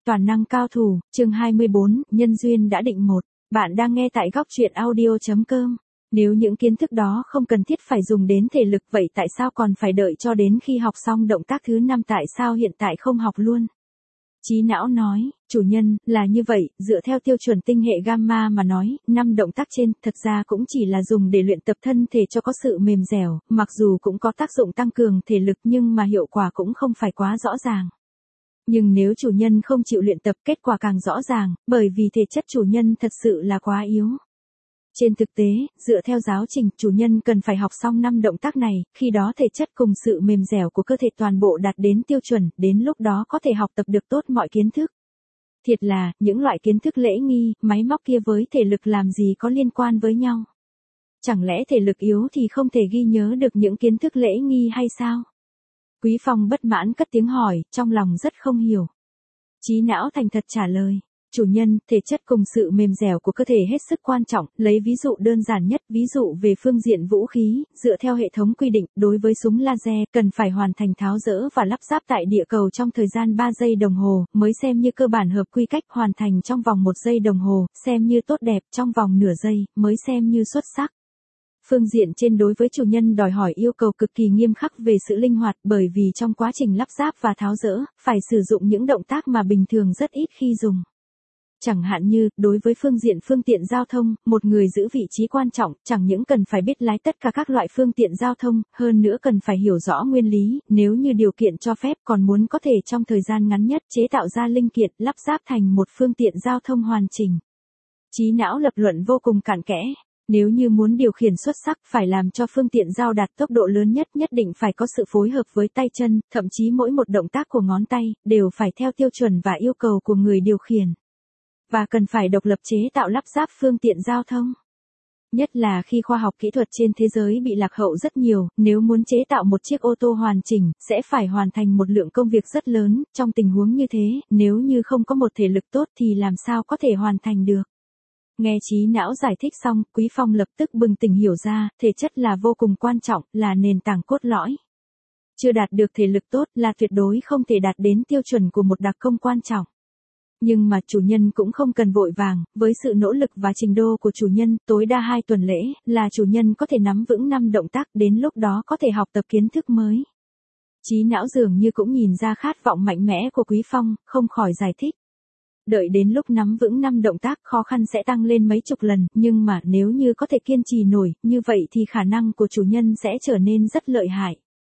Toàn năng cao thủ, chương 24, nhân duyên đã định một. Bạn đang nghe tại góc truyện audio.com. Nếu những kiến thức đó không cần thiết phải dùng đến thể lực vậy tại sao còn phải đợi cho đến khi học xong động tác thứ 5, tại sao hiện tại không học luôn? Trí não nói, chủ nhân, là như vậy, dựa theo tiêu chuẩn tinh hệ gamma mà nói, 5 động tác trên, thật ra cũng chỉ là dùng để luyện tập thân thể cho có sự mềm dẻo, mặc dù cũng có tác dụng tăng cường thể lực nhưng mà hiệu quả cũng không phải quá rõ ràng. Nhưng nếu chủ nhân không chịu luyện tập kết quả càng rõ ràng, bởi vì thể chất chủ nhân thật sự là quá yếu. Trên thực tế, dựa theo giáo trình, chủ nhân cần phải học xong 5 động tác này, khi đó thể chất cùng sự mềm dẻo của cơ thể toàn bộ đạt đến tiêu chuẩn, đến lúc đó có thể học tập được tốt mọi kiến thức. Thiệt là, những loại kiến thức lễ nghi, máy móc kia với thể lực làm gì có liên quan với nhau. Chẳng lẽ thể lực yếu thì không thể ghi nhớ được những kiến thức lễ nghi hay sao? Quý Phong bất mãn cất tiếng hỏi, trong lòng rất không hiểu. Trí não thành thật trả lời, chủ nhân, thể chất cùng sự mềm dẻo của cơ thể hết sức quan trọng, lấy ví dụ đơn giản nhất, ví dụ về phương diện vũ khí, dựa theo hệ thống quy định, đối với súng laser, cần phải hoàn thành tháo dỡ và lắp ráp tại địa cầu trong thời gian 3 giây đồng hồ, mới xem như cơ bản hợp quy cách, hoàn thành trong vòng 1 giây đồng hồ, xem như tốt đẹp, trong vòng nửa giây, mới xem như xuất sắc. Phương diện trên đối với chủ nhân đòi hỏi yêu cầu cực kỳ nghiêm khắc về sự linh hoạt, bởi vì trong quá trình lắp ráp và tháo dỡ, phải sử dụng những động tác mà bình thường rất ít khi dùng. Chẳng hạn như, đối với phương diện phương tiện giao thông, một người giữ vị trí quan trọng, chẳng những cần phải biết lái tất cả các loại phương tiện giao thông, hơn nữa cần phải hiểu rõ nguyên lý, nếu như điều kiện cho phép còn muốn có thể trong thời gian ngắn nhất chế tạo ra linh kiện, lắp ráp thành một phương tiện giao thông hoàn chỉnh. Trí não lập luận vô cùng cặn kẽ. Nếu như muốn điều khiển xuất sắc, phải làm cho phương tiện giao đạt tốc độ lớn nhất, nhất định phải có sự phối hợp với tay chân, thậm chí mỗi một động tác của ngón tay, đều phải theo tiêu chuẩn và yêu cầu của người điều khiển. Và cần phải độc lập chế tạo lắp ráp phương tiện giao thông. Nhất là khi khoa học kỹ thuật trên thế giới bị lạc hậu rất nhiều, nếu muốn chế tạo một chiếc ô tô hoàn chỉnh, sẽ phải hoàn thành một lượng công việc rất lớn, trong tình huống như thế, nếu như không có một thể lực tốt thì làm sao có thể hoàn thành được. Nghe trí não giải thích xong, Quý Phong lập tức bừng tỉnh hiểu ra, thể chất là vô cùng quan trọng, là nền tảng cốt lõi. Chưa đạt được thể lực tốt là tuyệt đối không thể đạt đến tiêu chuẩn của một đặc công quan trọng. Nhưng mà chủ nhân cũng không cần vội vàng, với sự nỗ lực và trình độ của chủ nhân, tối đa 2 tuần lễ, là chủ nhân có thể nắm vững 5 động tác, đến lúc đó có thể học tập kiến thức mới. Trí não dường như cũng nhìn ra khát vọng mạnh mẽ của Quý Phong, không khỏi giải thích. Đợi đến lúc nắm vững 5 động tác khó khăn sẽ tăng lên mấy chục lần, nhưng mà nếu như có thể kiên trì nổi, như vậy thì khả năng của chủ nhân sẽ trở nên rất lợi hại.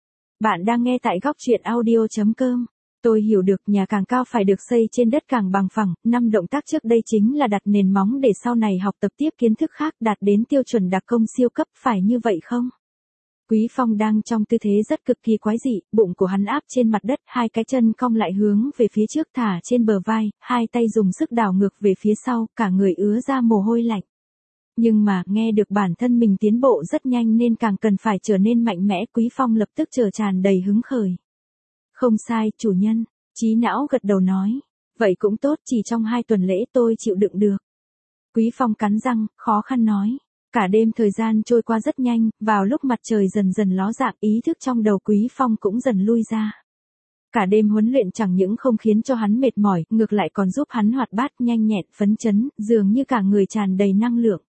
Bạn đang nghe tại góc truyện audio.com. Tôi hiểu được nhà càng cao phải được xây trên đất càng bằng phẳng, 5 động tác trước đây chính là đặt nền móng để sau này học tập tiếp kiến thức khác đạt đến tiêu chuẩn đặc công siêu cấp, phải như vậy không? Quý Phong đang trong tư thế rất cực kỳ quái dị, bụng của hắn áp trên mặt đất, 2 cái chân cong lại hướng về phía trước thả trên bờ vai, 2 tay dùng sức đảo ngược về phía sau, cả người ứa ra mồ hôi lạnh. Nhưng mà, nghe được bản thân mình tiến bộ rất nhanh nên càng cần phải trở nên mạnh mẽ, Quý Phong lập tức tràn đầy hứng khởi. Không sai, chủ nhân, trí não gật đầu nói. Vậy cũng tốt, chỉ trong 2 tuần lễ tôi chịu đựng được. Quý Phong cắn răng, khó khăn nói. Cả đêm thời gian trôi qua rất nhanh, vào lúc mặt trời dần dần ló dạng, ý thức trong đầu Quý Phong cũng dần lui ra. Cả đêm huấn luyện chẳng những không khiến cho hắn mệt mỏi, ngược lại còn giúp hắn hoạt bát, nhanh nhẹn, phấn chấn, dường như cả người tràn đầy năng lượng.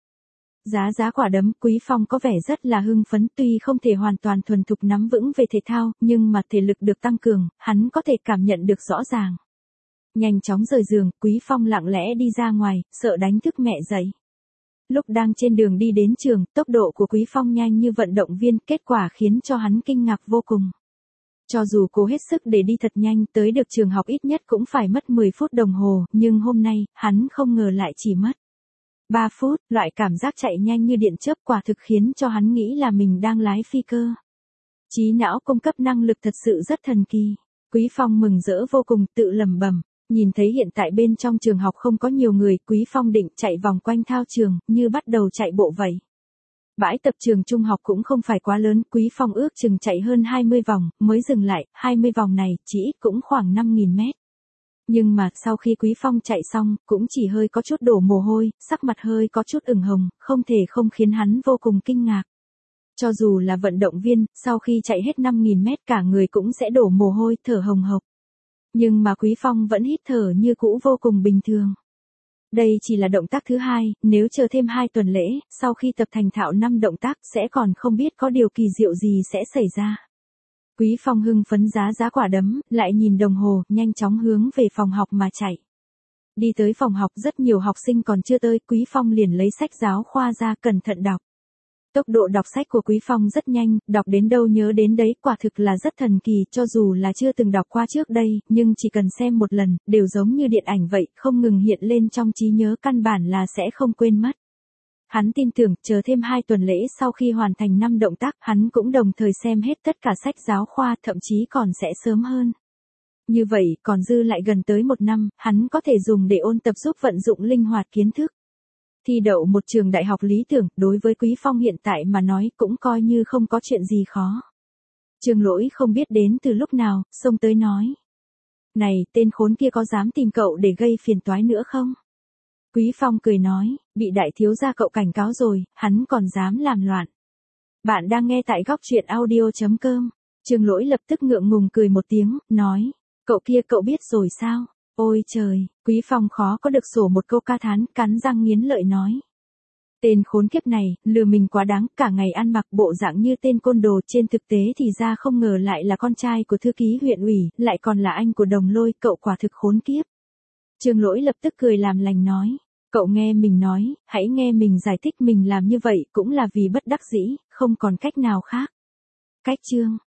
Giá quả đấm, Quý Phong có vẻ rất là hưng phấn, tuy không thể hoàn toàn thuần thục nắm vững về thể thao, nhưng mà thể lực được tăng cường, hắn có thể cảm nhận được rõ ràng. Nhanh chóng rời giường, Quý Phong lặng lẽ đi ra ngoài, sợ đánh thức mẹ dậy. Lúc đang trên đường đi đến trường, tốc độ của Quý Phong nhanh như vận động viên, kết quả khiến cho hắn kinh ngạc vô cùng. Cho dù cố hết sức để đi thật nhanh, tới được trường học ít nhất cũng phải mất 10 phút đồng hồ, nhưng hôm nay, hắn không ngờ lại chỉ mất 3 phút, loại cảm giác chạy nhanh như điện chớp quả thực khiến cho hắn nghĩ là mình đang lái phi cơ. Trí não cung cấp năng lực thật sự rất thần kỳ. Quý Phong mừng rỡ vô cùng, tự lẩm bẩm. Nhìn thấy hiện tại bên trong trường học không có nhiều người, Quý Phong định chạy vòng quanh thao trường, như bắt đầu chạy bộ vậy. Bãi tập trường trung học cũng không phải quá lớn, Quý Phong ước chừng chạy hơn 20 vòng, mới dừng lại, 20 vòng này, chỉ ít cũng khoảng 5.000 mét. Nhưng mà, sau khi Quý Phong chạy xong, cũng chỉ hơi có chút đổ mồ hôi, sắc mặt hơi có chút ửng hồng, không thể không khiến hắn vô cùng kinh ngạc. Cho dù là vận động viên, sau khi chạy hết 5.000 mét cả người cũng sẽ đổ mồ hôi, thở hồng hộc. Nhưng mà Quý Phong vẫn hít thở như cũ vô cùng bình thường. Đây chỉ là động tác thứ hai, nếu chờ thêm 2 tuần lễ, sau khi tập thành thạo 5 động tác sẽ còn không biết có điều kỳ diệu gì sẽ xảy ra. Quý Phong hưng phấn giá quả đấm, lại nhìn đồng hồ, nhanh chóng hướng về phòng học mà chạy. Đi tới phòng học rất nhiều học sinh còn chưa tới, Quý Phong liền lấy sách giáo khoa ra cẩn thận đọc. Tốc độ đọc sách của Quý Phong rất nhanh, đọc đến đâu nhớ đến đấy, quả thực là rất thần kỳ, cho dù là chưa từng đọc qua trước đây, nhưng chỉ cần xem một lần, đều giống như điện ảnh vậy, không ngừng hiện lên trong trí nhớ, căn bản là sẽ không quên mất. Hắn tin tưởng, chờ thêm 2 tuần lễ sau khi hoàn thành 5 động tác, hắn cũng đồng thời xem hết tất cả sách giáo khoa, thậm chí còn sẽ sớm hơn. Như vậy, còn dư lại gần tới 1 năm, hắn có thể dùng để ôn tập giúp vận dụng linh hoạt kiến thức. Thi đậu một trường đại học lý tưởng, đối với Quý Phong hiện tại mà nói cũng coi như không có chuyện gì khó. Trường Lỗi không biết đến từ lúc nào, xông tới nói. Này, tên khốn kia có dám tìm cậu để gây phiền toái nữa không? Quý Phong cười nói, bị đại thiếu gia cậu cảnh cáo rồi, hắn còn dám làm loạn. Bạn đang nghe tại góc truyện audio.com. Trường Lỗi lập tức ngượng ngùng cười một tiếng, nói. Cậu kia cậu biết rồi sao? Ôi trời, Quý Phong khó có được sổ một câu ca thán, cắn răng nghiến lợi nói. Tên khốn kiếp này, lừa mình quá đáng, cả ngày ăn mặc bộ dạng như tên côn đồ, trên thực tế thì ra không ngờ lại là con trai của thư ký huyện ủy, lại còn là anh của Đồng Lôi, cậu quả thực khốn kiếp. Trường Lỗi lập tức cười làm lành nói. Cậu nghe mình nói, hãy nghe mình giải thích, mình làm như vậy cũng là vì bất đắc dĩ, không còn cách nào khác. Cách chương.